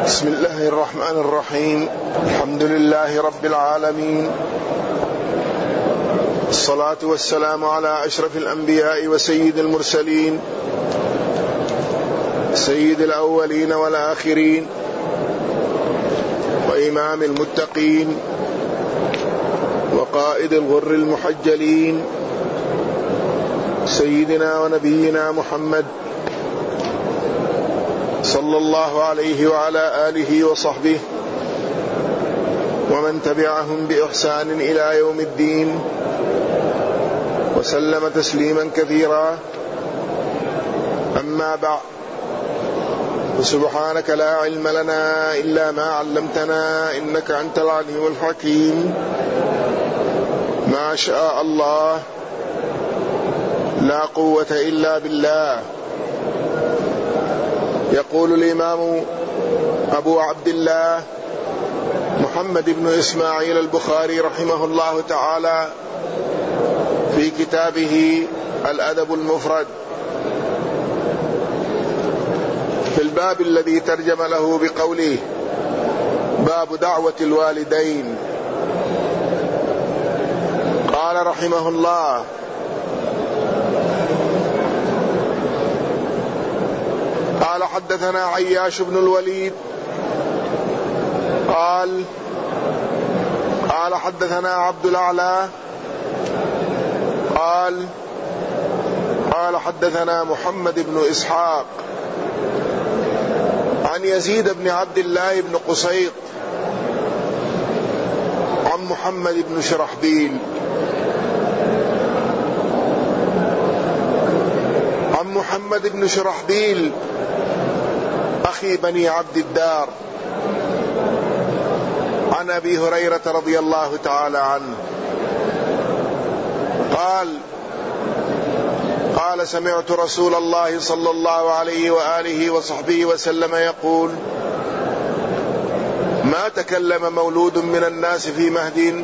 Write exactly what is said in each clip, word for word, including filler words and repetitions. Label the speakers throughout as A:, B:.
A: بسم الله الرحمن الرحيم. الحمد لله رب العالمين، الصلاة والسلام على أشرف الأنبياء وسيد المرسلين، سيد الأولين والآخرين وإمام المتقين وقائد الغر المحجلين، سيدنا ونبينا محمد صلى الله عليه وعلى آله وصحبه ومن تبعهم بإحسان إلى يوم الدين، وسلم تسليما كثيرا. أما بعد، فسبحانك لا علم لنا إلا ما علمتنا إنك أنت العليم الحكيم. ما شاء الله، لا قوة إلا بالله. يقول الإمام أبو عبد الله محمد بن إسماعيل البخاري رحمه الله تعالى في كتابه الأدب المفرد في الباب الذي ترجم له بقوله: باب دعوة الوالدين. قال رحمه الله: قال حدثنا عياش بن الوليد قال قال حدثنا عبد الأعلى قال قال حدثنا محمد بن إسحاق عن يزيد بن عبد الله بن قسيط عن محمد بن شرحبيل عن محمد بن شرحبيل أخي بني عبد الدار عن أبي هريرة رضي الله تعالى عنه قال قال سمعت رسول الله صلى الله عليه وآله وصحبه وسلم يقول: ما تكلم مولود من الناس في مهد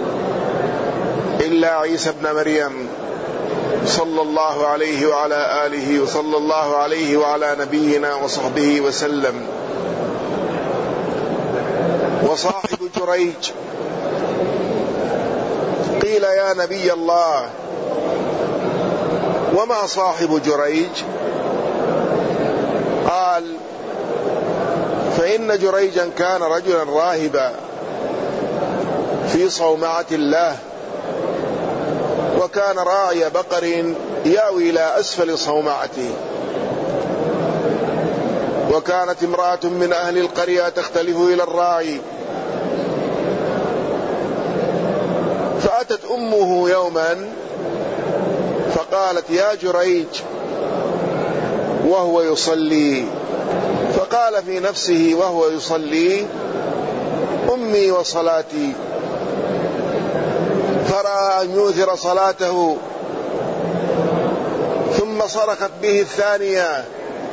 A: إلا عيسى بن مريم صلى الله عليه وعلى آله وصلى الله عليه وعلى نبينا وصحبه وسلم. وصاحب جريج قيل: يا نبي الله، وما صاحب جريج؟ قال: فإن جريجا كان رجلا راهبا في صومعة الله، وكان راعي بقر يأوي إلى أسفل صومعته، وكانت امرأة من أهل القرية تختلف إلى الراعي، فأتت أمه يوما فقالت: يا جريج، وهو يصلي، فقال في نفسه وهو يصلي: أمي وصلاتي، فرأى أن يؤثر صلاته، ثم صرخت به الثانية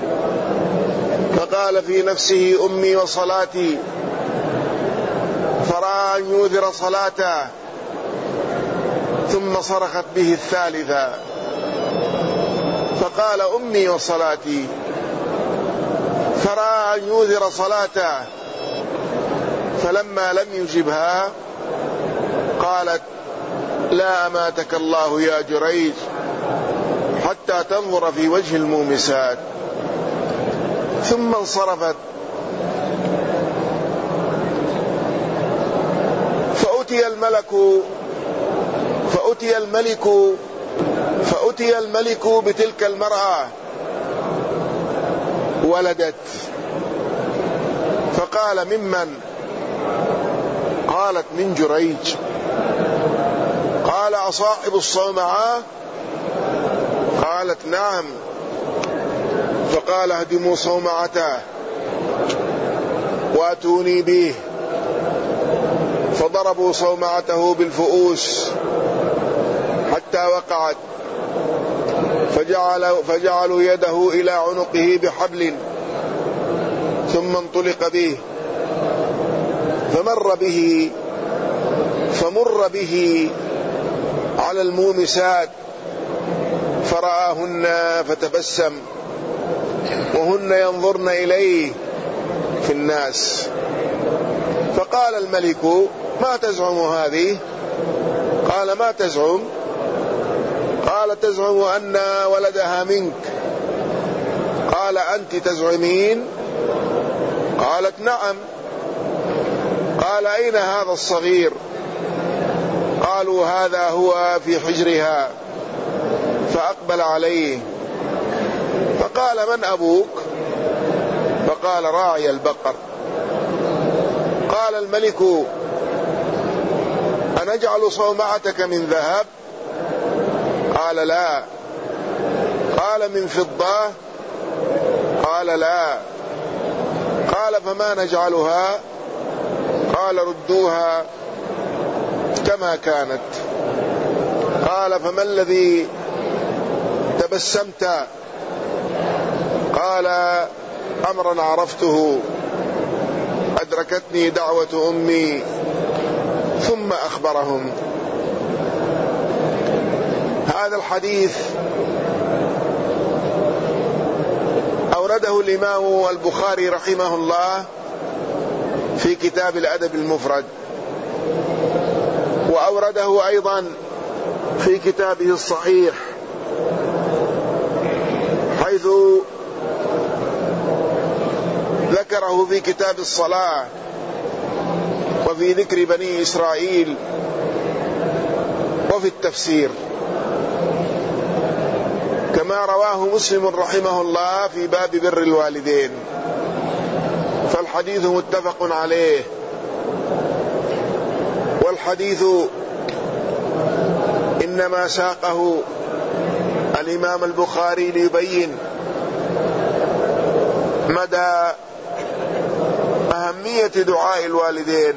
A: فقال في نفسه: أمي وصلاتي، فرأى أن يؤثر صلاته، ثم صرخت به الثالثة فقال: أمي وصلاتي، فرأى أن يؤثر صلاته، فلما لم يجبها قالت: لا أماتك الله يا جريج حتى تنظر في وجه المومسات. ثم انصرفت، فأتي الملك فأتي الملك فأتي الملك بتلك المرأة، ولدت، فقال: ممن؟ قالت: من جريج. قال: أصاحب الصومعة؟ قالت: نعم. فقال: اهدموا صومعته واتوني به. فضربوا صومعته بالفؤوس حتى وقعت، فجعلوا, فجعلوا يده إلى عنقه بحبل، ثم انطلق به فمر به فمر به على المومسات فرآهن فتبسم، وهن ينظرن إليه في الناس. فقال الملك: ما تزعم هذه؟ قال: ما تزعم؟ قال: تزعم أن ولدها منك. قال: أنت تزعمين؟ قالت: نعم. قال: أين هذا الصغير؟ قالوا: هذا هو في حجرها. فأقبل عليه فقال: من أبوك؟ فقال: راعي البقر. قال الملك: أنجعل صومعتك من ذهب؟ قال: لا. قال: من فضة؟ قال: لا. قال: فما نجعلها؟ قال: ردوها كما كانت. قال: فما الذي تبسمت؟ قال: أمرا عرفته، أدركتني دعوة أمي. ثم أخبرهم. هذا الحديث أورده الإمام البخاري رحمه الله في كتاب الأدب المفرد، وأورده أيضا في كتابه الصحيح حيث ذكره في كتاب الصلاة وفي ذكر بني إسرائيل وفي التفسير، كما رواه مسلم رحمه الله في باب بر الوالدين. فالحديث متفق عليه، والحديث إنما ساقه الإمام البخاري ليبين مدى أهمية دعاء الوالدين،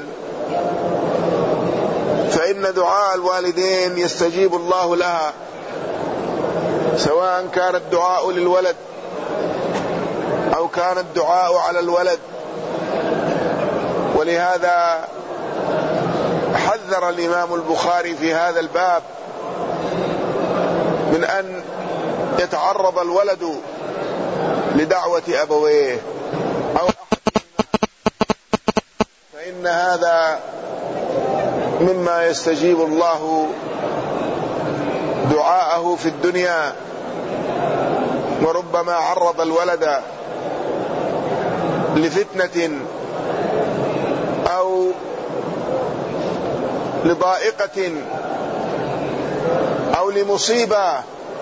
A: فإن دعاء الوالدين يستجيب الله لها، سواء كان الدعاء للولد أو كان الدعاء على الولد. ولهذا حذر الإمام البخاري في هذا الباب من أن يتعرض الولد لدعوة أبويه أو أحدهما، فإن هذا مما يستجيب الله دعاءه في الدنيا، وربما عرض الولد لفتنة أو لضائقة أو لمصيبة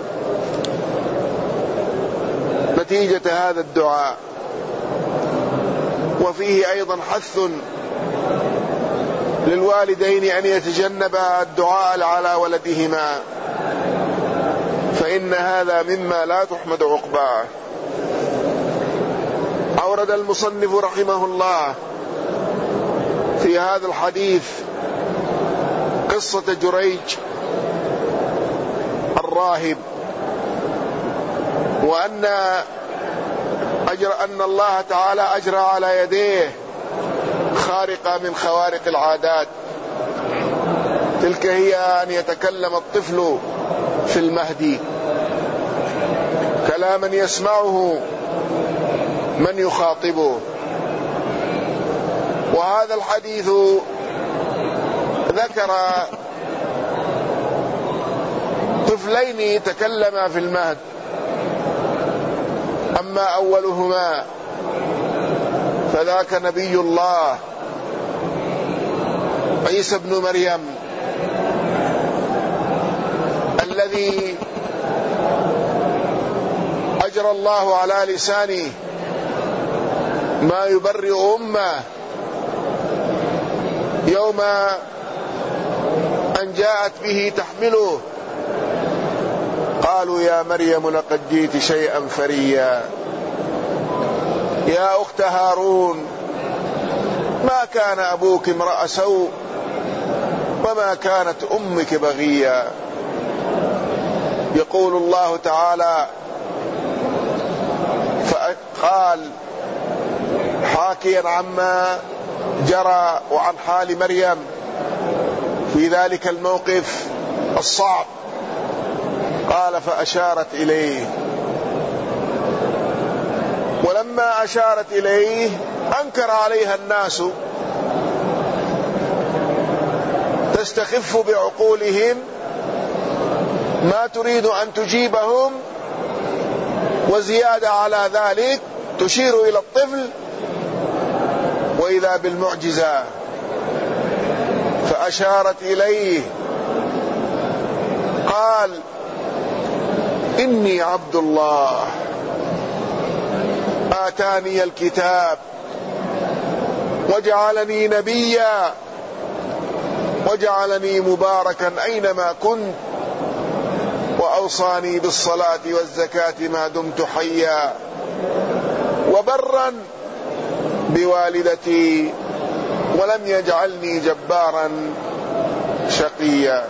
A: نتيجة هذا الدعاء. وفيه أيضا حث للوالدين أن يتجنبا الدعاء على ولدهما، فإن هذا مما لا تحمد عقباه. أورد المصنف رحمه الله في هذا الحديث قصة جريج الراهب، وأن أجر أن الله تعالى أجرى على يديه خارقة من خوارق العادات، تلك هي أن يتكلم الطفل في المهدي كلاما يسمعه من يخاطبه. وهذا الحديث ذكر طفلين تكلما في المهد، أما أولهما فذاك نبي الله عيسى ابن مريم الذي أجرى الله على لسانه ما يبرئ أمه يوم أن جاءت به تحمله، قالوا: يا مريم لقد جئت شيئا فريا، يا أخت هارون ما كان أبوك امرأ سوء وما كانت أمك بغيا. يقول الله تعالى: فقال حاكيا عما جرى وعن حال مريم في ذلك الموقف الصعب، قال: فأشارت إليه. ولما فلما أشارت إليه أنكر عليها الناس، تستخف بعقولهم، ما تريد أن تجيبهم، وزيادة على ذلك تشير إلى الطفل وإذا بالمعجزة. فأشارت إليه، قال إني عبد الله آتاني الكتاب وجعلني نبيا وجعلني مباركا أينما كنت وأوصاني بالصلاة والزكاة ما دمت حيا وبرا بوالدتي ولم يجعلني جبارا شقيا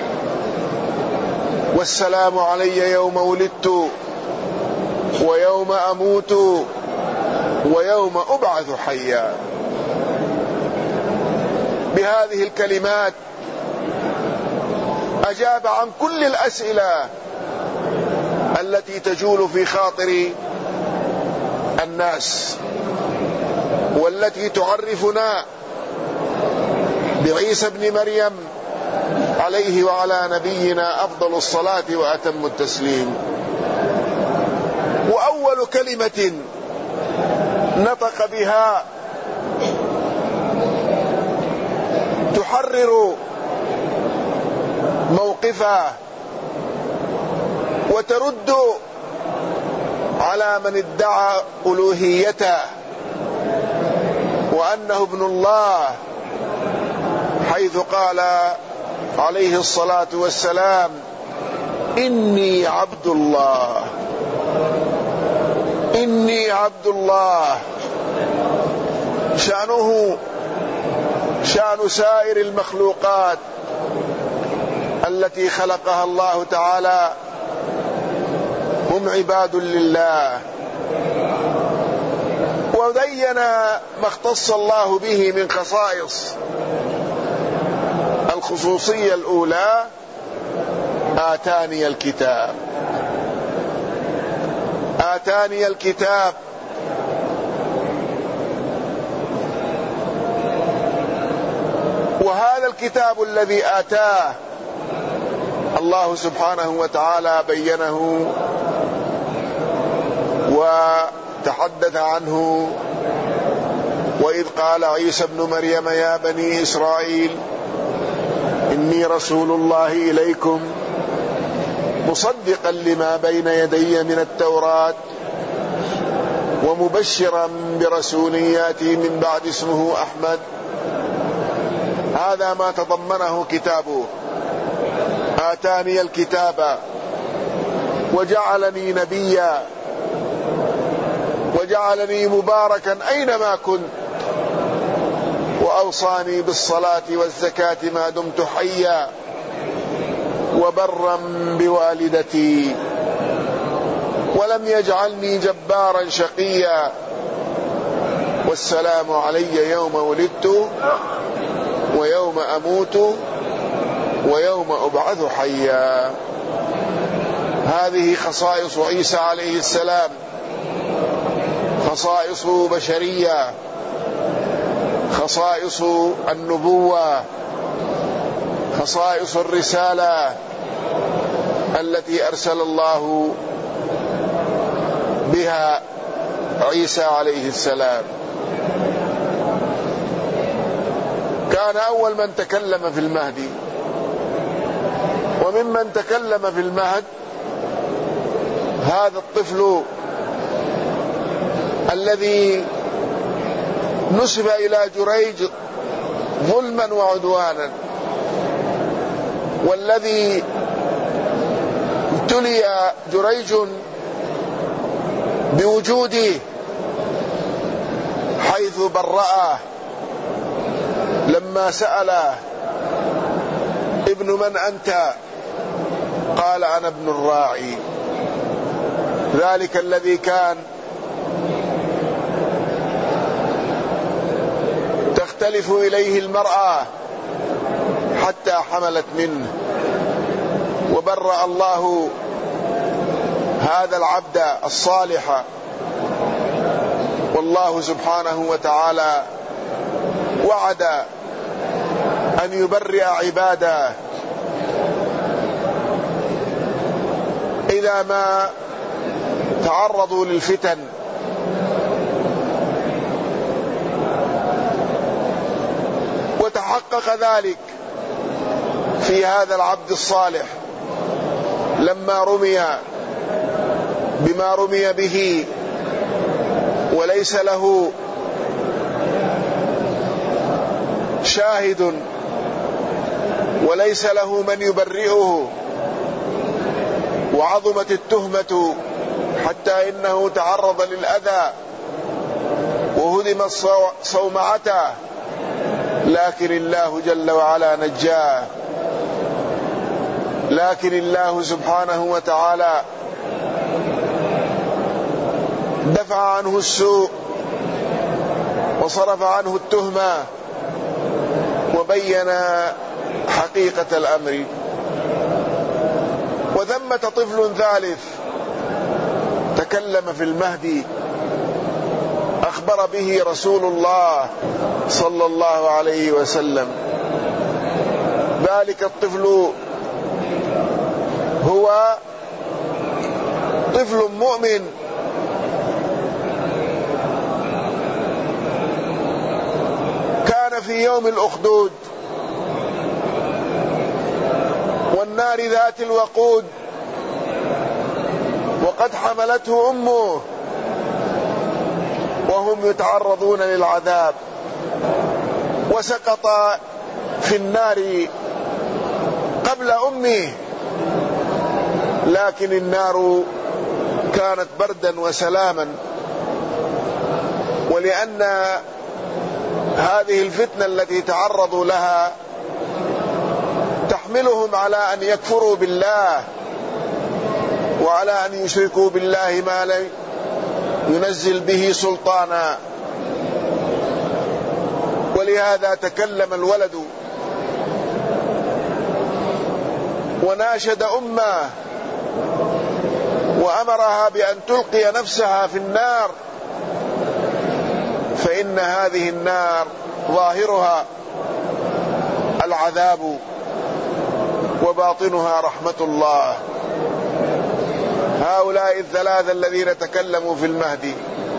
A: والسلام علي يوم ولدت ويوم أموت ويوم أبعث حيا. بهذه الكلمات أجاب عن كل الأسئلة التي تجول في خاطر الناس والتي تعرفنا بعيسى ابن مريم عليه وعلى نبينا أفضل الصلاة وأتم التسليم. وأول كلمة نطق بها تحرر موقفه وترد على من ادعى ألوهيته وأنه ابن الله، حيث قال عليه الصلاة والسلام إني عبد الله إني عبد الله. شأنه شأن سائر المخلوقات التي خلقها الله تعالى، هم عباد لله. وبين ما اختص الله به من خصائص. الخصوصية الأولى آتاني الكتاب آتاني الكتاب وهذا الكتاب الذي آتاه الله سبحانه وتعالى بينه وتحدث عنه. وإذ قال عيسى ابن مريم يا بني إسرائيل إني رسول الله إليكم مصدقا لما بين يدي من التوراة ومبشرا برسول ياتي من بعد اسمه أحمد. هذا ما تضمنه كتابه. آتاني الكتاب وجعلني نبيا وجعلني مباركا أينما كنت وأوصاني بالصلاة والزكاة ما دمت حيا وبرا بوالدتي ولم يجعلني جبارا شقيا والسلام علي يوم ولدت ويوم أموت ويوم أبعث حيا. هذه خصائص عيسى عليه السلام، خصائص بشرية، خصائص النبوة، خصائص الرسالة التي أرسل الله بها عيسى عليه السلام. كان أول من تكلم في المهدي، وممن تكلم في المهد هذا الطفل الذي نسب إلى جريج ظلما وعدوانا، والذي ابتلي جريج بوجوده حيث برأه لما سأله ابن من أنت؟ قال أنا ابن الراعي، ذلك الذي كان تختلف إليه المرأة حتى حملت منه، وبرأ الله هذا العبد الصالح والله سبحانه وتعالى وعد أن يبرئ عباده إذا ما تعرضوا للفتن، وتحقق ذلك في هذا العبد الصالح لما رمي بما رمي به وليس له شاهد وليس له من يبرئه، وعظمت التهمة حتى إنه تعرض للأذى وهدمت صومعته، لكن الله جل وعلا نجاه. لكن الله سبحانه وتعالى دفع عنه السوء وصرف عنه التهمة وبين حقيقة الأمر. وثمة طفل ثالث تكلم في المهدي أخبر به رسول الله صلى الله عليه وسلم. ذلك الطفل هو طفل مؤمن كان في يوم الأخدود والنار ذات الوقود، وقد حملته أمه وهم يتعرضون للعذاب، وسقط في النار قبل أمه، لكن النار كانت بردا وسلاما. ولأن هذه الفتنة التي تعرضوا لها تحملهم على أن يكفروا بالله وعلى أن يشركوا بالله ما لا ينزل به سلطانا، ولهذا تكلم الولد وناشد أمه وأمرها بأن تلقي نفسها في النار، فإن هذه النار ظاهرها العذاب وباطنها رحمة الله. هؤلاء الثلاثة الذين تكلموا في المهدي،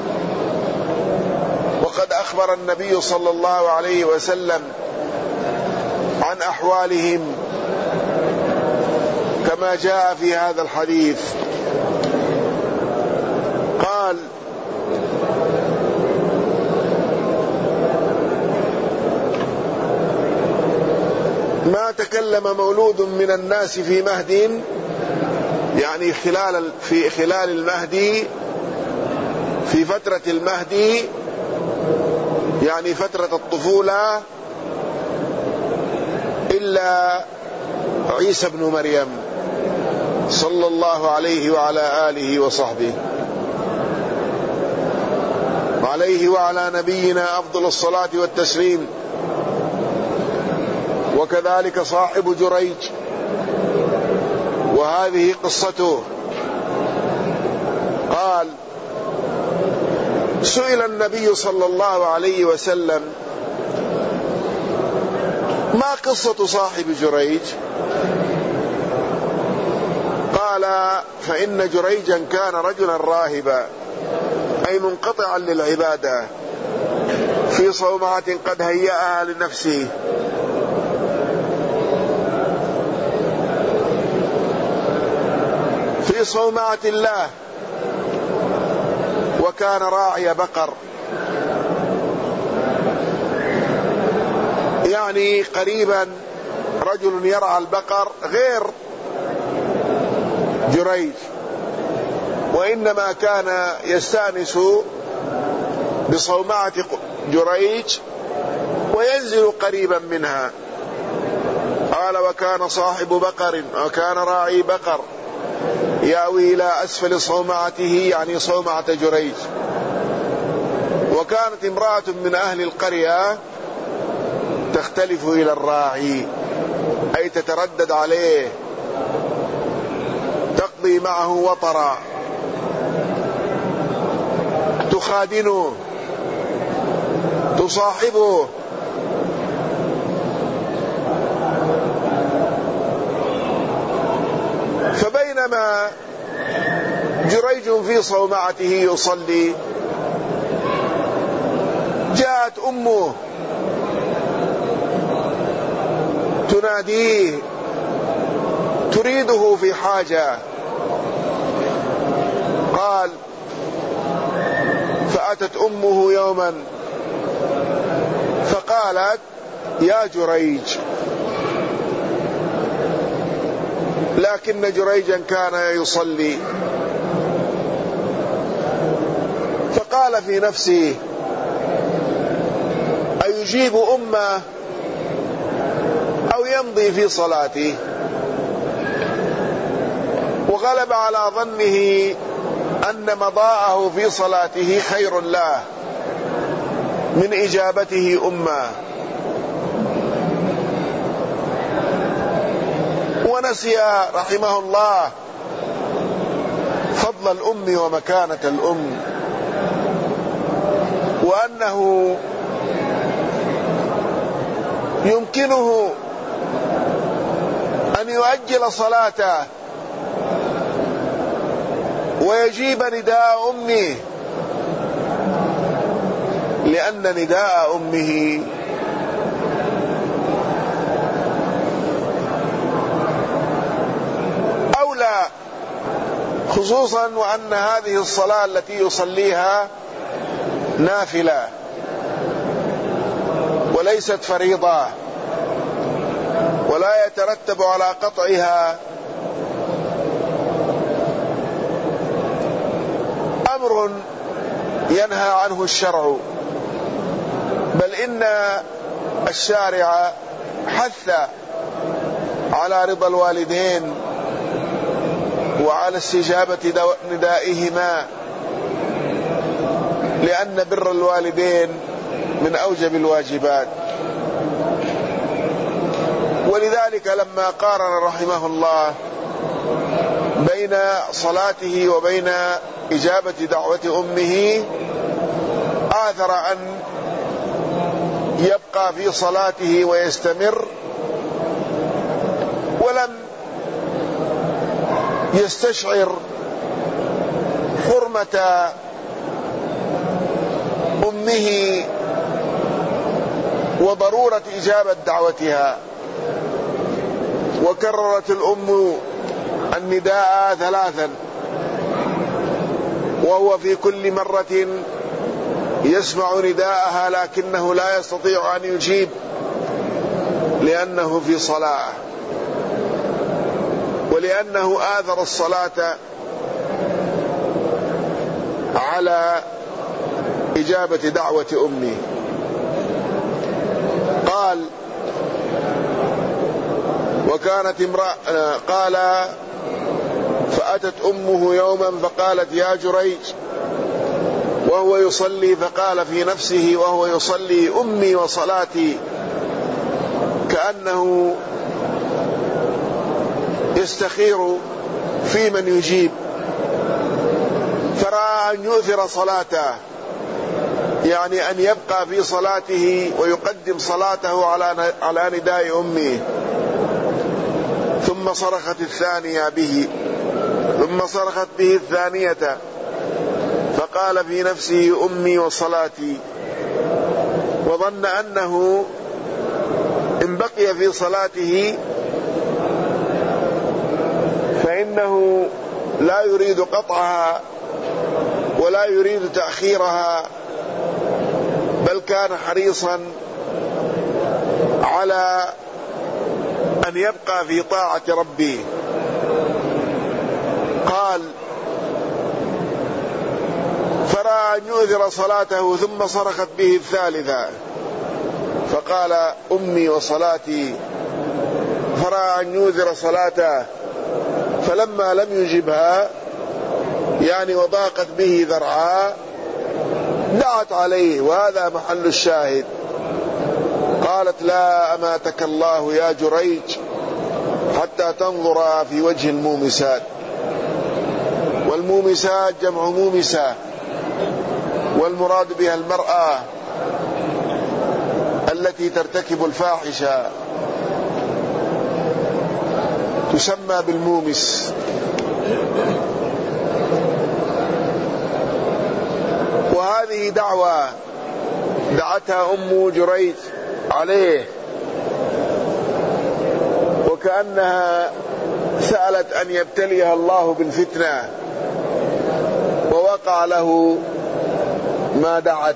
A: وقد أخبر النبي صلى الله عليه وسلم عن أحوالهم كما جاء في هذا الحديث. قال: ما تكلم مولود من الناس في مهد، يعني خلال في خلال المهدي، في فترة المهدي، يعني فترة الطفولة، إلا عيسى بن مريم صلى الله عليه وعلى آله وصحبه، عليه وعلى نبينا أفضل الصلاة والتسليم. وكذلك صاحب جريج، وهذه قصته. قال: سئل النبي صلى الله عليه وسلم: ما قصة صاحب جريج؟ قال: فإن جريجا كان رجلا راهبا، أي منقطعا للعبادة، في صومعة قد هيأها لنفسه، في صومعة الله، وكان راعي بقر، يعني قريبا رجل يرعى البقر غير جريج، وإنما كان يستأنس بصومعة جريج وينزل قريبا منها. قال: وكان صاحب بقر، وكان راعي بقر يأوي إلى أسفل صومعته، يعني صومعة جريج. وكانت امرأة من أهل القرية تختلف إلى الراعي، أي تتردد عليه، تقضي معه وطرا، تخادنه تصاحبه. فبينما جريج في صومعته يصلي جاءت أمه تناديه تريده في حاجة. قال فأتت أمه يوما فقالت يا جريج، لكن جريجا كان يصلي. فقال في نفسه أيجيب أمه أو يمضي في صلاته، وغلب على ظنه أن مضاءه في صلاته خير له من إجابته أمه، ونسي رحمه الله فضل الأم ومكانة الأم، وأنه يمكنه أن يؤجل صلاته ويجيب نداء أمه، لأن نداء أمه أولى، خصوصا وأن هذه الصلاة التي يصليها نافلة وليست فريضة، ولا يترتب على قطعها أمر ينهى عنه الشرع، بل إن الشارع حث على رضا الوالدين وعلى استجابة ندائهما، لأن بر الوالدين من أوجب الواجبات. ولذلك لما قارن رحمه الله بين صلاته وبين إجابة دعوة أمه، آثر أن يبقى في صلاته ويستمر، ولم يستشعر حرمة أمه وضرورة إجابة دعوتها. وكررت الأم النداء ثلاثا، وهو في كل مرة يسمع نداءها لكنه لا يستطيع أن يجيب لأنه في صلاة، ولأنه آثر الصلاة على إجابة دعوة أمه. قال وكانت امرأة قال فأتت أمه يوما فقالت يا جريج وهو يصلي، فقال في نفسه وهو يصلي أمي وصلاتي، كأنه يستخير في من يجيب، فرأى أن يؤثر صلاته، يعني أن يبقى في صلاته ويقدم صلاته على على نداء أمه. ثم صرخت الثانية به ثم صرخت به الثانية فقال في نفسه أمي وصلاتي، وظن أنه إن بقي في صلاته فإنه لا يريد قطعها ولا يريد تأخيرها، بل كان حريصا على أن يبقى في طاعة ربه. قال فرأى أن يؤثر صلاته ثم صرخت به الثالثة فقال أمي وصلاتي، فرأى أن يؤثر صلاته، فلما لم يجبها يعني وضاقت به ذرعا دعت عليه، وهذا محل الشاهد. قالت لا أماتك الله يا جريج حتى تنظر في وجه المومسات، والمومسات جمع مومسة، والمراد بها المرأة التي ترتكب الفاحشة تسمى بالمومس. وهذه دعوة دعتها أم جريج عليه، وكأنها سألت أن يبتليها الله بالفتنة، ووقع له ما دعت،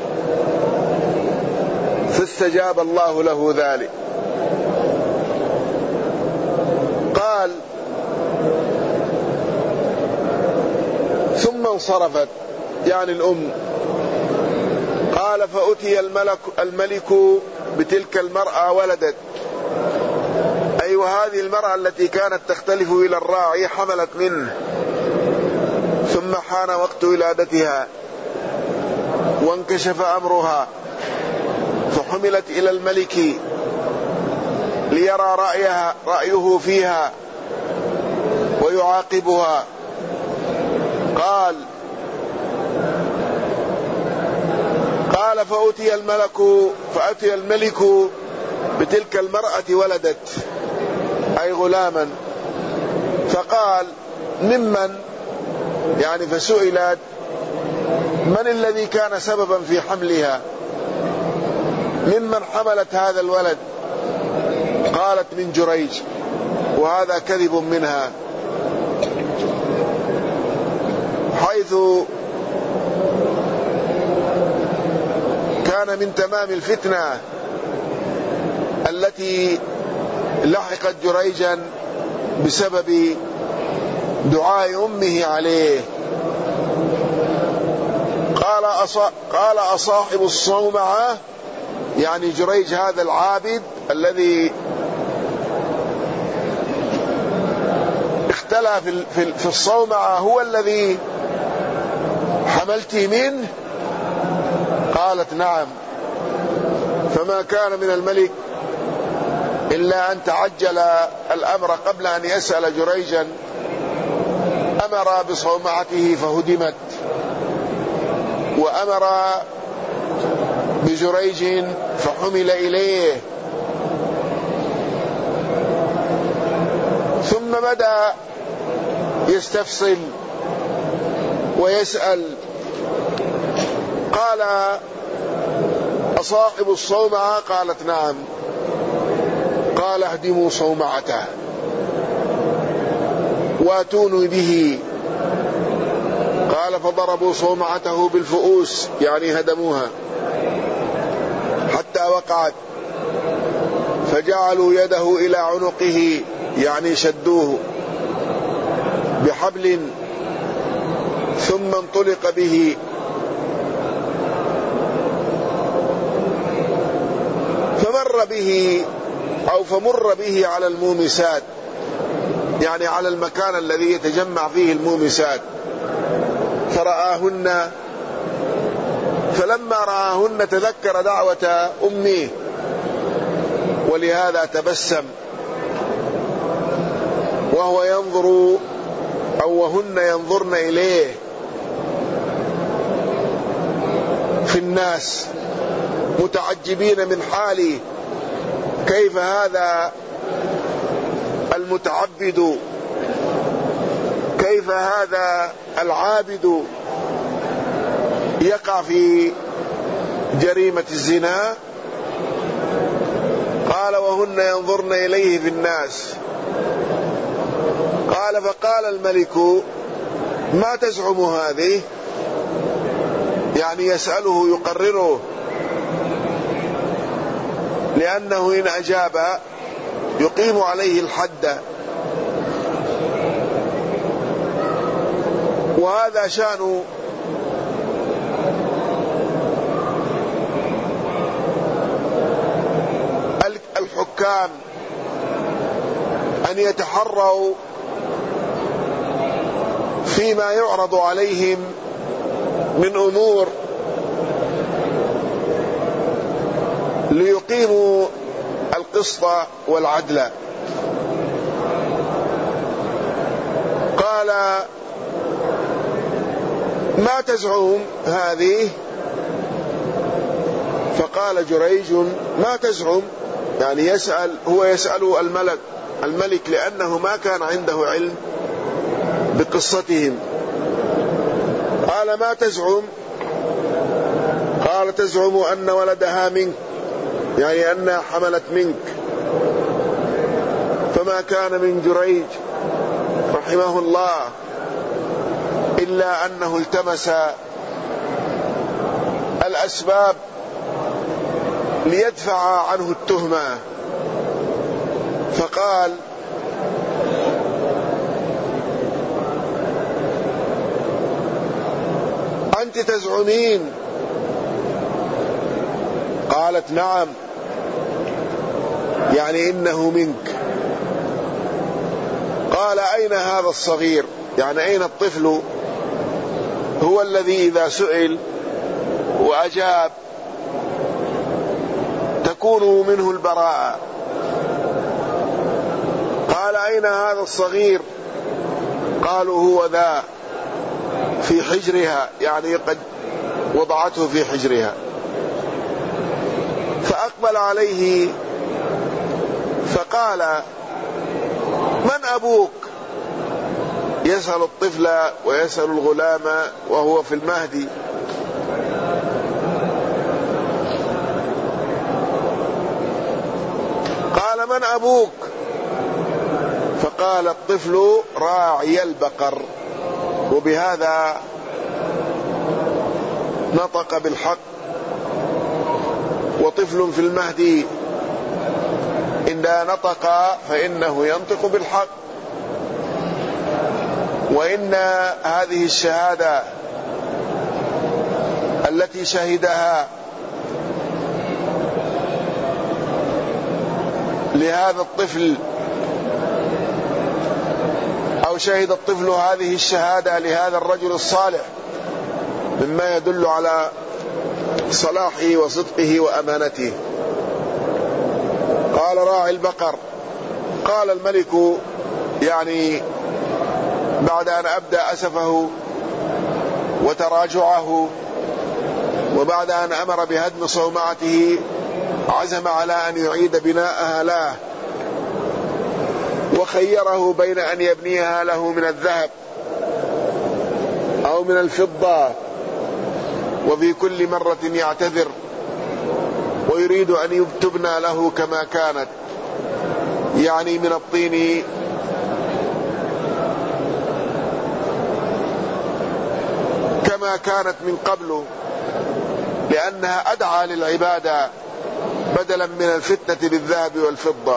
A: فاستجاب الله له ذلك. قال: ثم انصرفت، يعني الأم. قال: فأتي الملك, الملك بتلك المرأة ولدت، أي وهذه المرأة التي كانت تختلف إلى الراعي حملت منه، ثم حان وقت ولادتها وانكشف أمرها، فحملت إلى الملك ليرى رأيها رأيه فيها ويعاقبها. قال قال فأتي الملك فأتي الملك بتلك المرأة ولدت، أي غلاما، فقال: ممن؟ يعني فسئلت: من الذي كان سببا في حملها؟ ممن حملت هذا الولد؟ قالت: من جريج. وهذا كذب منها، حيث كان من تمام الفتنة التي لحقت جريجا بسبب دعاء أمه عليه. قال أصا قال أصاحب الصومعة، يعني جريج هذا العابد الذي اختلى في في الصومعة هو الذي حملت منه؟ قالت: نعم. فما كان من الملك إلا أن تعجل الأمر قبل أن يسأل جريجا، أمر بصومعته فهدمت، وأمر بجريج فحمل إليه. ثم بدأ يستفصل ويسأل. قال: أصاحب الصومعة؟ قالت: نعم. قال: اهدموا صومعته واتونوا به. قال: فضربوا صومعته بالفؤوس، يعني هدموها حتى وقعت، فجعلوا يده إلى عنقه، يعني شدوه بحبل، ثم انطلق به، فمر به أو فمر به على المومسات، يعني على المكان الذي يتجمع فيه المومسات، فرآهن، فلما رآهن تذكر دعوة أمه، ولهذا تبسم وهو ينظر أو وهن ينظرن إليه في الناس متعجبين من حاله، كيف هذا المتعبد، كيف هذا العابد يقع في جريمة الزنا. قال: وهن ينظرن إليه في الناس. قال: فقال الملك: ما تزعم هذه؟ يعني يسأله يقرره، لأنه إن أجاب يقيم عليه الحد، وهذا شأن الحكام، أن يتحروا فيما يعرض عليهم من أمور ليقيموا القسط والعدل. قال: ما تزعم هذه؟ فقال جريج: ما تزعم؟ يعني يسأل، هو يسأل الملك الملك لأنه ما كان عنده علم بقصتهم. قال: ما تزعم؟ قال: تزعم أن ولدها منك، يعني أنها حملت منك. فما كان من جريج رحمه الله إلا أنه التمس الأسباب ليدفع عنه التهمة، فقال: أنت تزعمين؟ قالت: نعم، يعني إنه منك. قال: أين هذا الصغير؟ يعني أين الطفل هو الذي إذا سئل وأجاب تكون منه البراءة؟ قال: أين هذا الصغير؟ قالوا: هو ذا في حجرها، يعني قد وضعته في حجرها. فأقبل عليه فقال: من أبوك؟ يسأل الطفل ويسأل الغلام وهو في المهدي. قال: من أبوك؟ فقال الطفل: راعي البقر. وبهذا نطق بالحق. وطفل في المهدي إذا نطق فإنه ينطق بالحق. وإن هذه الشهادة التي شهدها لهذا الطفل، أو شهد الطفل هذه الشهادة لهذا الرجل الصالح، مما يدل على صلاحه وصدقه وأمانته. قال: راعي البقر. قال الملك: يعني بعد أن أبدأ أسفه وتراجعه، وبعد أن أمر بهدم صومعته، عزم على أن يعيد بناءها له، وخيره بين أن يبنيها له من الذهب أو من الفضة، وفي كل مرة يعتذر ويريد أن تبنى له كما كانت، يعني من الطين كما كانت من قبل، لأنها أدعى للعبادة بدلا من الفتنة بالذهب والفضة.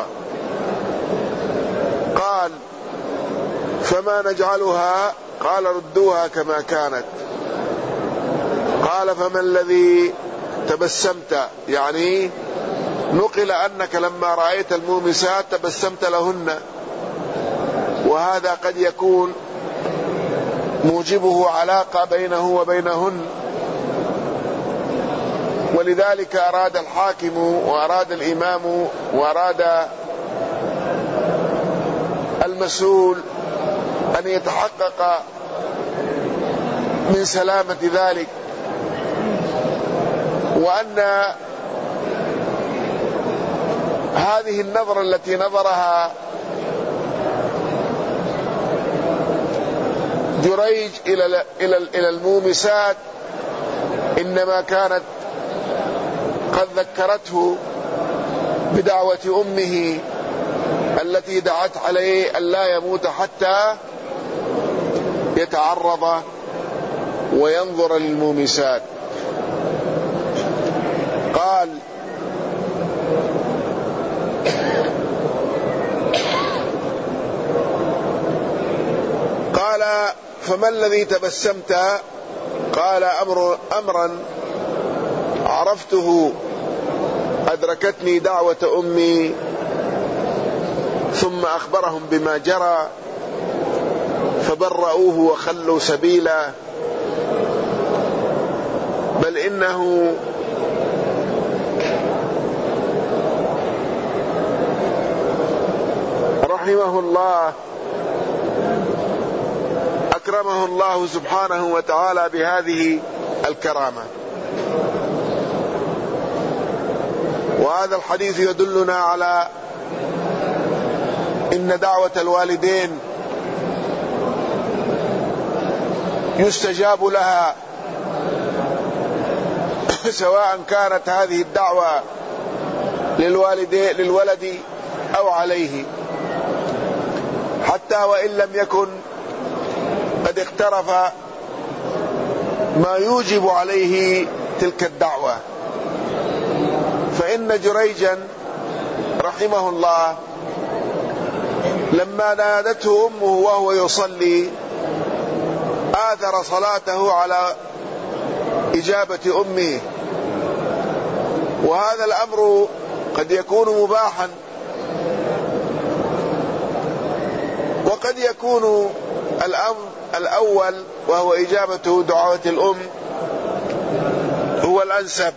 A: قال: فما نجعلها؟ قال: ردوها كما كانت. قال: فما الذي تبسمت؟ يعني نقل أنك لما رأيت المومسات تبسمت لهن، وهذا قد يكون موجبه علاقة بينه وبينهن، ولذلك أراد الحاكم وأراد الإمام وأراد المسؤول أن يتحقق من سلامة ذلك، وأن هذه النظرة التي نظرها جريج إلى إلى إلى المومسات إنما كانت قد ذكرته بدعوة أمه التي دعت عليه ألا يموت حتى يتعرض وينظر للمومسات. قال: قال: فما الذي تبسمت؟ قال: أمر أمرا عرفته، أدركتني دعوة أمي ثم أخبرهم بما جرى فبرؤوه وخلوا سبيله، بل إنه رحمه الله أكرمه الله سبحانه وتعالى بهذه الكرامة. وهذا الحديث يدلنا على إن دعوة الوالدين يستجاب لها، سواء كانت هذه الدعوة للوالدين للولد أو عليه، حتى وإن لم يكن قد اقترف ما يوجب عليه تلك الدعوة. فإن جريجا رحمه الله لما نادته أمه وهو يصلي آثر صلاته على إجابة أمه، وهذا الأمر قد يكون مباحا وقد يكون الأمر الأول وهو إجابة دعوة الأم هو الأنسب،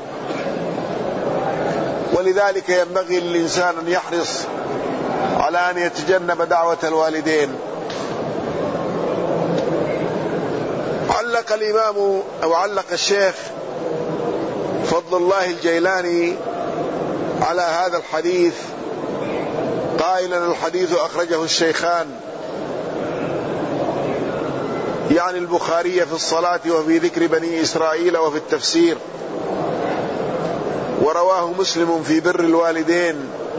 A: ولذلك ينبغي للإنسان أن يحرص على أن يتجنب دعوة الوالدين. علق الإمام أو علق الشيخ فضل الله الجيلاني على هذا الحديث قائلا: الحديث أخرجه الشيخان، يعني البخاري في الصلاة وفي ذكر بني إسرائيل وفي التفسير، ورواه مسلم في بر الوالدين.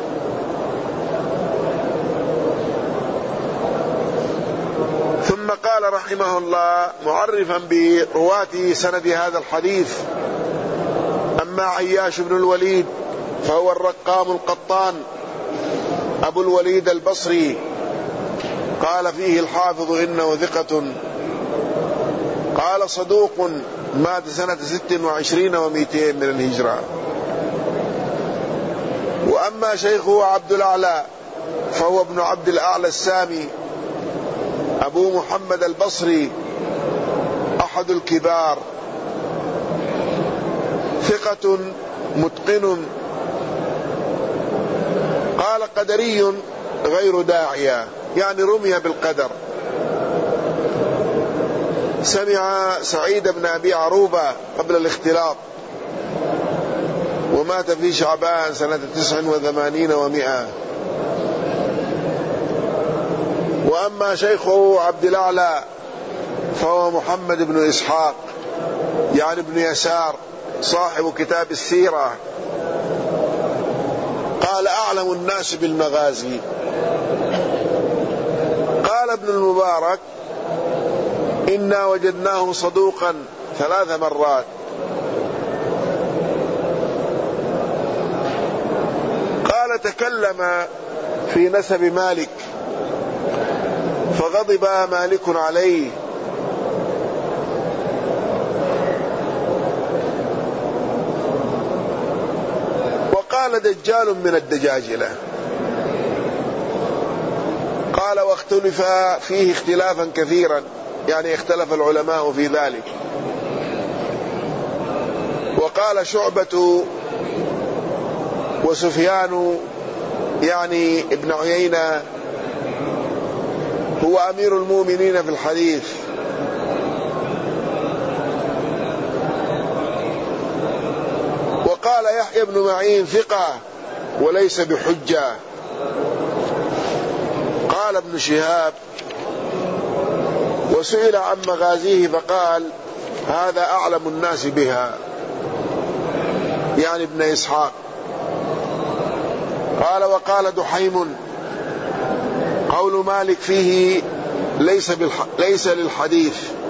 A: ثم قال رحمه الله معرفا برواة سند هذا الحديث: أما عياش بن الوليد فهو الرقام القطان أبو الوليد البصري، قال فيه الحافظ إنه ثقة، قال صدوق، مات سنة ست وعشرين ومئتين من الهجرة. وأما شيخه عبد الأعلى فهو ابن عبد الأعلى السامي أبو محمد البصري أحد الكبار، ثقة متقن، قال قدري غير داعية، يعني رمي بالقدر. سمع سعيد بن أبي عروبة قبل الاختلاط، ومات في شعبان سنة تسع وثمانين ومئة. وأما شيخه عبد الأعلى فهو محمد بن إسحاق، يعني ابن يسار صاحب كتاب السيرة، قال أعلم الناس بالمغازي. قال ابن المبارك: إنا وجدناه صدوقا ثلاث مرات. قال تكلم في نسب مالك فغضب مالك عليه، وقال دجال من الدجاجلة. قال واختلف فيه اختلافا كثيرا، يعني اختلف العلماء في ذلك. وقال شعبة وسفيان، يعني ابن عيينة، هو أمير المؤمنين في الحديث. وقال يحيى بن معين ثقة وليس بحجة. قال ابن شهاب وسئل عن مغازيه فقال: هذا أعلم الناس بها، يعني ابن إسحاق. قال وقال دحيم: قول مالك فيه ليس, بالح... ليس للحديث،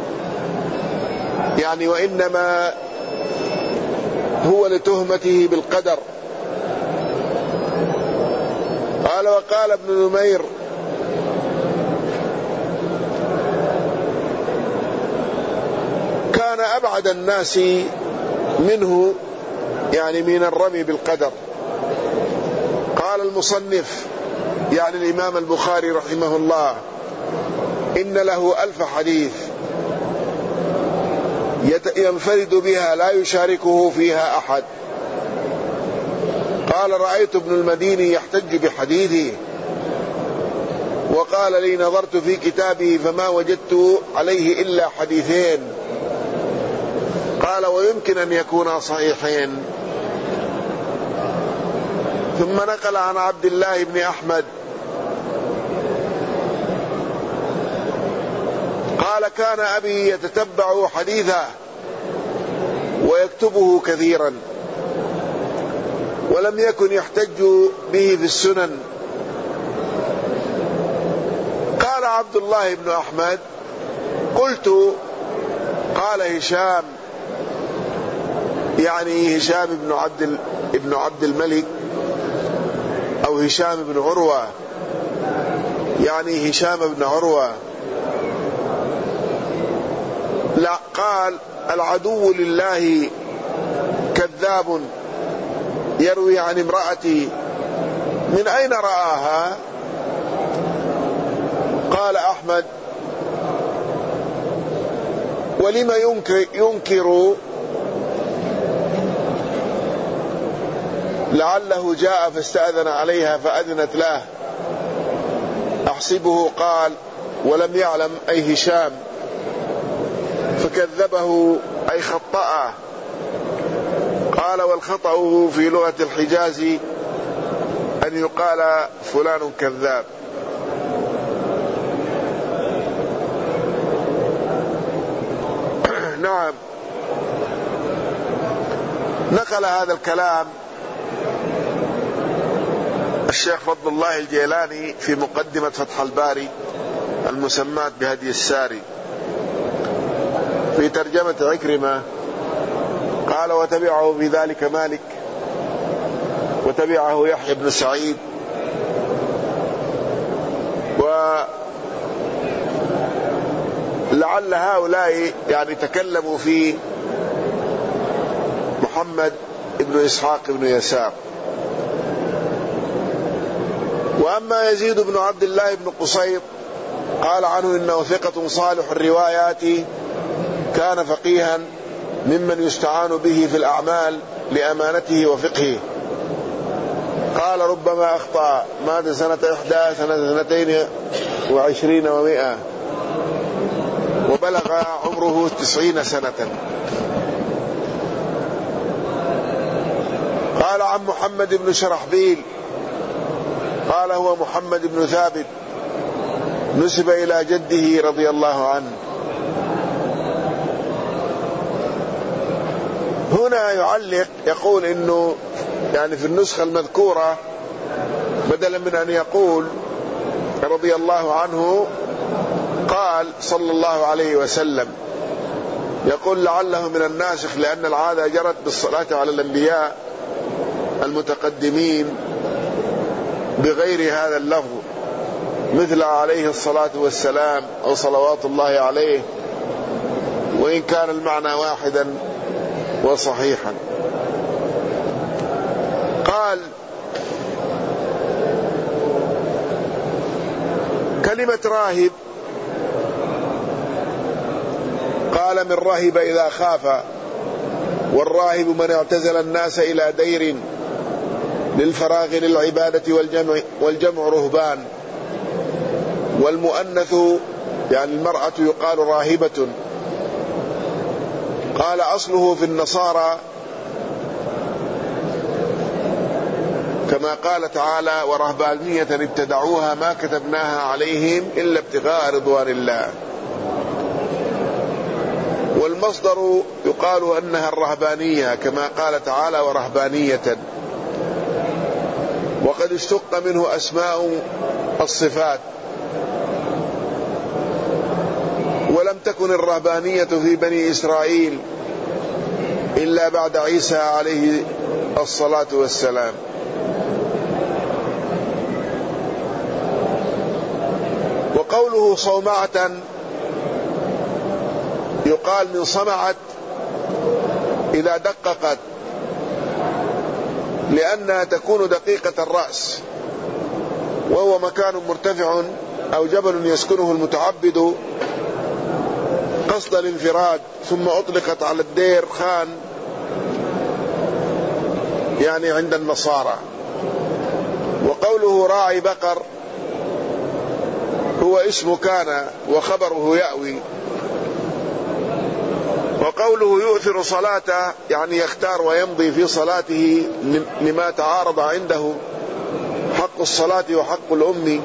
A: يعني وإنما هو لتهمته بالقدر. قال وقال ابن نمير: كان أبعد الناس منه، يعني من الرمي بالقدر. قال المصنف، يعني الإمام البخاري رحمه الله: إن له ألف حديث ينفرد بها لا يشاركه فيها أحد. قال رأيت ابن المديني يحتج بحديثه، وقال لي نظرت في كتابه فما وجدت عليه إلا حديثين. قال ويمكن أن يكونا صحيحين. ثم نقل عن عبد الله بن أحمد قال كان أبي يتتبع حديثه ويكتبه كثيرا ولم يكن يحتج به في السنن. قال عبد الله بن أحمد قلت قال هشام يعني هشام بن عبد ابن عبد الملك أو هشام بن عروة يعني هشام بن عروة لا قال العدو لله كذاب يروي عن امرأتي من أين رآها؟ قال أحمد ولما ينكر, ينكر لعله جاء فاستأذن عليها فأذنت له. أحسبه قال ولم يعلم أي هشام فكذبه أي خطأه. قال والخطأ في لغة الحجاز أن يقال فلان كذاب. نعم. نقل هذا الكلام الشيخ فضل الله الجيلاني في مقدمة فتح الباري المسماة بهدي الساري في ترجمة عكرمة قال وتبعه في ذلك مالك وتبعه يحيى بن سعيد ولعل هؤلاء يعني تكلموا في محمد بن إسحاق بن يسار. وأما يزيد بن عبد الله بن قصير قال عنه إنه ثقة صالح الروايات كان فقيها ممن يستعان به في الأعمال لأمانته وفقهه. قال ربما أخطأ مات سنة إحدى سنة اثنتين وعشرين ومئة وبلغ عمره تسعين سنة. قال عن محمد بن شرحبيل قال هو محمد بن ثابت نسب إلى جده رضي الله عنه. هنا يعلق يقول إنه يعني في النسخة المذكورة بدلا من أن يقول رضي الله عنه قال صلى الله عليه وسلم، يقول لعله من الناسخ لأن العادة جرت بالصلاة على الأنبياء المتقدمين بغير هذا اللفظ مثل عليه الصلاة والسلام أو صلوات الله عليه، وإن كان المعنى واحدا وصحيحا. قال كلمة راهب قال من رهب إذا خاف، والراهب من اعتزل الناس إلى دير للفراغ للعبادة والجمع, والجمع رهبان. والمؤنث يعني المرأة يقال راهبة. قال أصله في النصارى كما قال تعالى ورهبانية ابتدعوها ما كتبناها عليهم إلا ابتغاء رضوان الله. والمصدر يقال أنها الرهبانية كما قال تعالى ورهبانية، وقد اشتق منه أسماء الصفات. ولم تكن الرهبانية في بني إسرائيل إلا بعد عيسى عليه الصلاة والسلام. وقوله صومعة يقال من صمعت إذا دققت، لأنها تكون دقيقة الرأس، وهو مكان مرتفع أو جبل يسكنه المتعبد قصد الانفراد، ثم أطلقت على الدير خان يعني عند النصارى. وقوله راعي بقر هو اسم كان وخبره يأوي، وقوله يؤثر صلاته يعني يختار ويمضي في صلاته لما تعارض عنده حق الصلاة وحق الأم.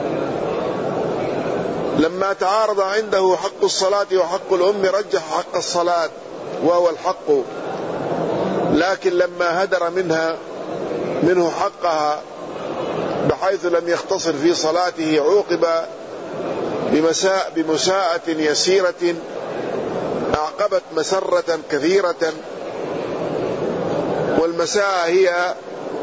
A: لما تعارض عنده حق الصلاة وحق الأم رجح حق الصلاة وهو الحق، لكن لما هدر منها منه حقها بحيث لم يختصر في صلاته عوقب بمساء بمساءة يسيرة أعقبت مسرة كثيرة، والمساءة هي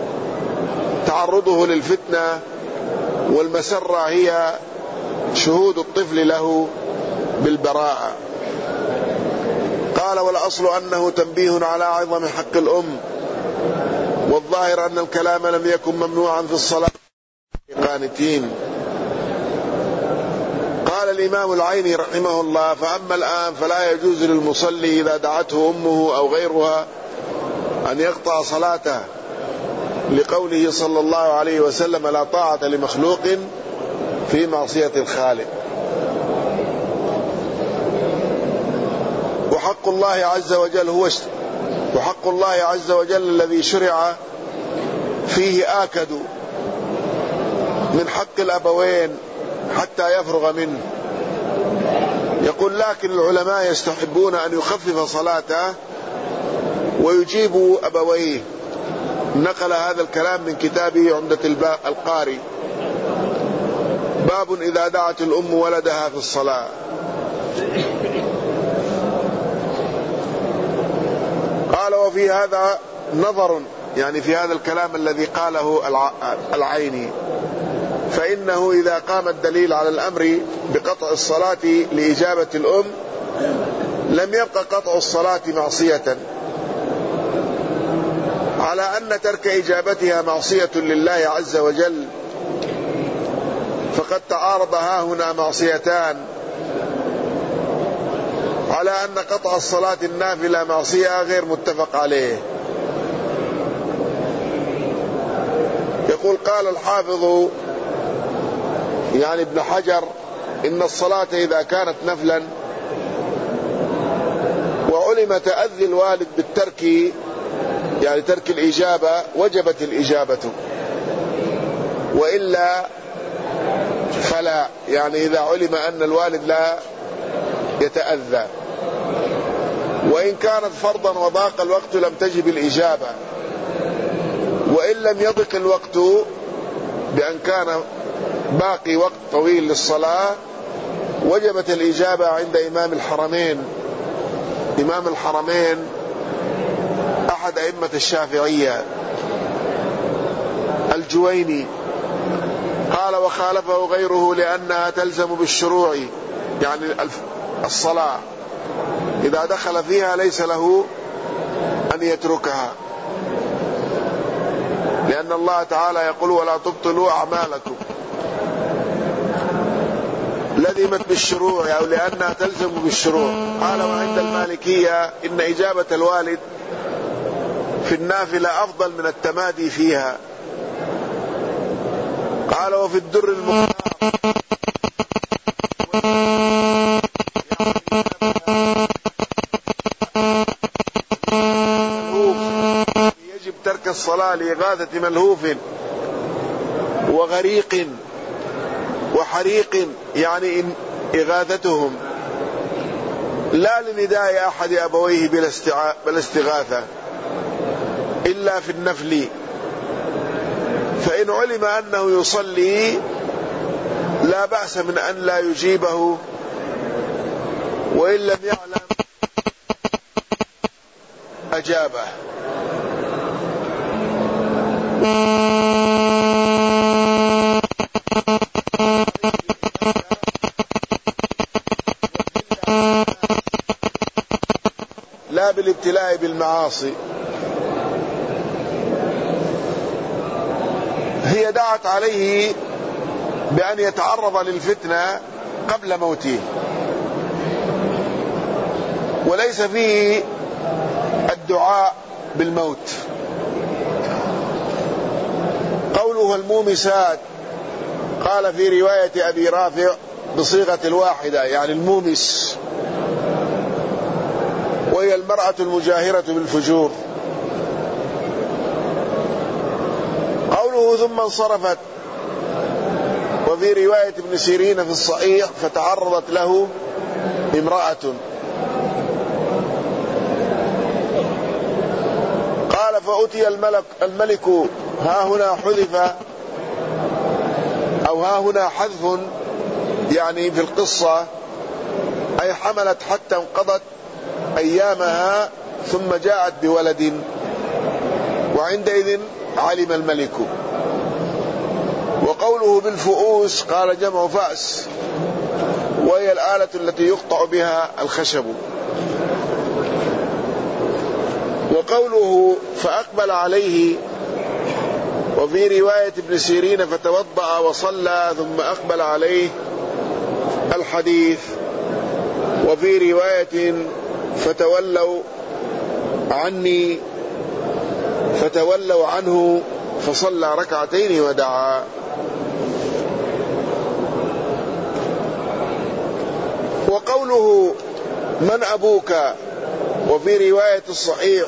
A: تعرضه للفتنة، والمسرة هي شهود الطفل له بالبراءة. قال: والأصل أنه تنبيه على عظم حق الأم، والظاهر أن الكلام لم يكن ممنوعا في الصلاة قانتين. قال الإمام العيني رحمه الله: فأما الآن فلا يجوز للمصلي إذا دعته أمه أو غيرها أن يقطع صلاته، لقوله صلى الله عليه وسلم: لا طاعة لمخلوق في معصية الخالق. وحق الله عز وجل هو وحق الله عز وجل الذي شرع فيه آكد من حق الأبوين حتى يفرغ منه. يقول: لكن العلماء يستحبون أن يخفف صلاته ويجيب أبويه. نقل هذا الكلام من كتابه عمدة القاري: باب إذا دعت الأم ولدها في الصلاة. قال: وفي هذا نظر، يعني في هذا الكلام الذي قاله العيني، فإنه إذا قام الدليل على الأمر بقطع الصلاة لإجابة الأم لم يبقى قطع الصلاة معصية، على أن ترك إجابتها معصية لله عز وجل، فقد تعارض ها هنا معصيتان، على أن قطع الصلاة النافلة معصية غير متفق عليه. يقول: قال الحافظ يعني ابن حجر: إن الصلاة إذا كانت نفلا وعلم تأذي الوالد بالترك، يعني ترك الإجابة، وجبت الإجابة، وإلا فلا، يعني إذا علم أن الوالد لا يتأذى. وإن كانت فرضا وضاق الوقت لم تجب الإجابة، وإن لم يضق الوقت بأن كان باقي وقت طويل للصلاة وجبت الإجابة عند إمام الحرمين. إمام الحرمين أحد أئمة الشافعية الجويني، قال: وخالفه غيره لأنها تلزم بالشروع، يعني الصلاة إذا دخل فيها ليس له أن يتركها، لأن الله تعالى يقول: ولا تبطلوا أعمالكم. لزمت بالشروع أو لأنها تلزم بالشروع. قال: وعند المالكية إن إجابة الوالد في النافلة أفضل من التمادي فيها. قال: وفي الدر المختار يجب ترك الصلاة لإغاثة ملهوف وغريق وحريق، يعني إغاثتهم، لا لنداء أحد أبويه بالاستغاثة إلا في النفل. فإن علم أنه يصلي لا بأس من أن لا يجيبه، وإن لم يعلم أجابه. لا بالابتلاء بالمعاصي. هي دعت عليه بأن يتعرض للفتنة قبل موته، وليس فيه الدعاء بالموت. قوله المومسات، قال في رواية أبي رافع بصيغة الواحدة، يعني المومس. وهي المرأة المجاهرة بالفجور. قوله ثم انصرفت، وفي رواية ابن سيرين في الصحيح فتعرضت له امرأة. قال فأتي الملك, الملك ها هنا حذف أو ها هنا حذف يعني في القصة، أي حملت حتى انقضت أيامها ثم جاءت بولد، وعندئذ علم الملك. وقوله بالفؤوس قال جمع فأس، وهي الآلة التي يقطع بها الخشب. وقوله فأقبل عليه، وفي رواية ابن سيرين فتوضأ وصلى ثم أقبل عليه الحديث، وفي رواية فتولوا عني فتولوا عنه فصلى ركعتين ودعا. وقوله من أبوك، وفي رواية الصحيح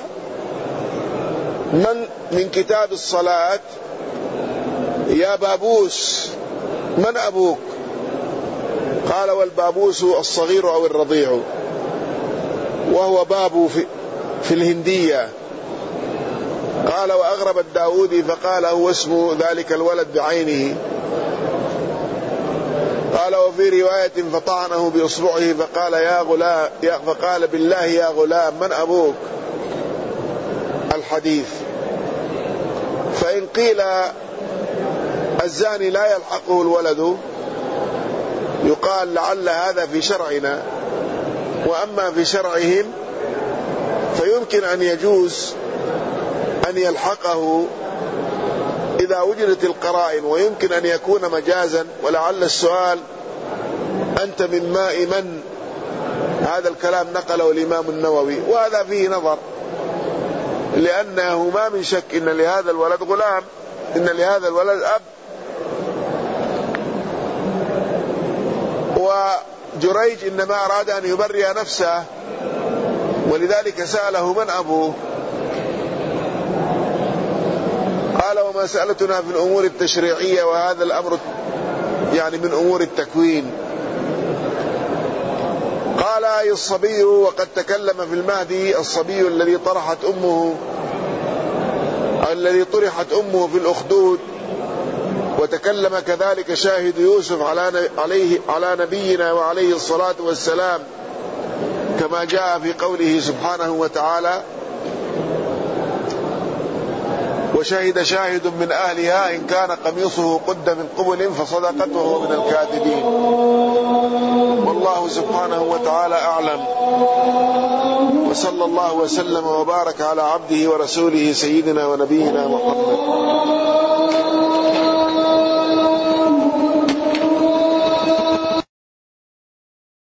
A: من من كتاب الصلاة يا بابوس من أبوك؟ قال والبابوس الصغير أو الرضيع، وهو باب في, في الهندية. قال وأغرب الداودي فقال هو اسم ذلك الولد بعينه. قال وفي رواية فطعنه بإصبعه فقال يا غلام فقال بالله يا غلام من أبوك؟ الحديث. فإن قيل الزاني لا يلحقه الولد يقال لعل هذا في شرعنا، وأما في شرعهم فيمكن أن يجوز أن يلحقه إذا وجدت القرائن، ويمكن أن يكون مجازا. ولعل السؤال أنت من ماء من؟ هذا الكلام نقله الإمام النووي، وهذا فيه نظر، لأنه ما من شك إن لهذا الولد غلام، إن لهذا الولد أب. وجريج إنما أراد أن يبرئ نفسه، ولذلك سأله من أبوه؟ قال ومسألتنا في الأمور التشريعية، وهذا الأمر يعني من أمور التكوين. قال أي الصبي، وقد تكلم في المهدي الصبي الذي طرحت أمه الذي طرحت أمه في الأخدود، وتكلم كذلك شاهد يوسف على عليه على نبينا وعليه الصلاة والسلام، كما جاء في قوله سبحانه وتعالى وشهد شاهد من أهلها إن كان قميصه قد من قبل فصدقت وهو من الكاذبين. والله سبحانه وتعالى أعلم، وصلى الله وسلم وبارك على عبده ورسوله سيدنا ونبينا محمد.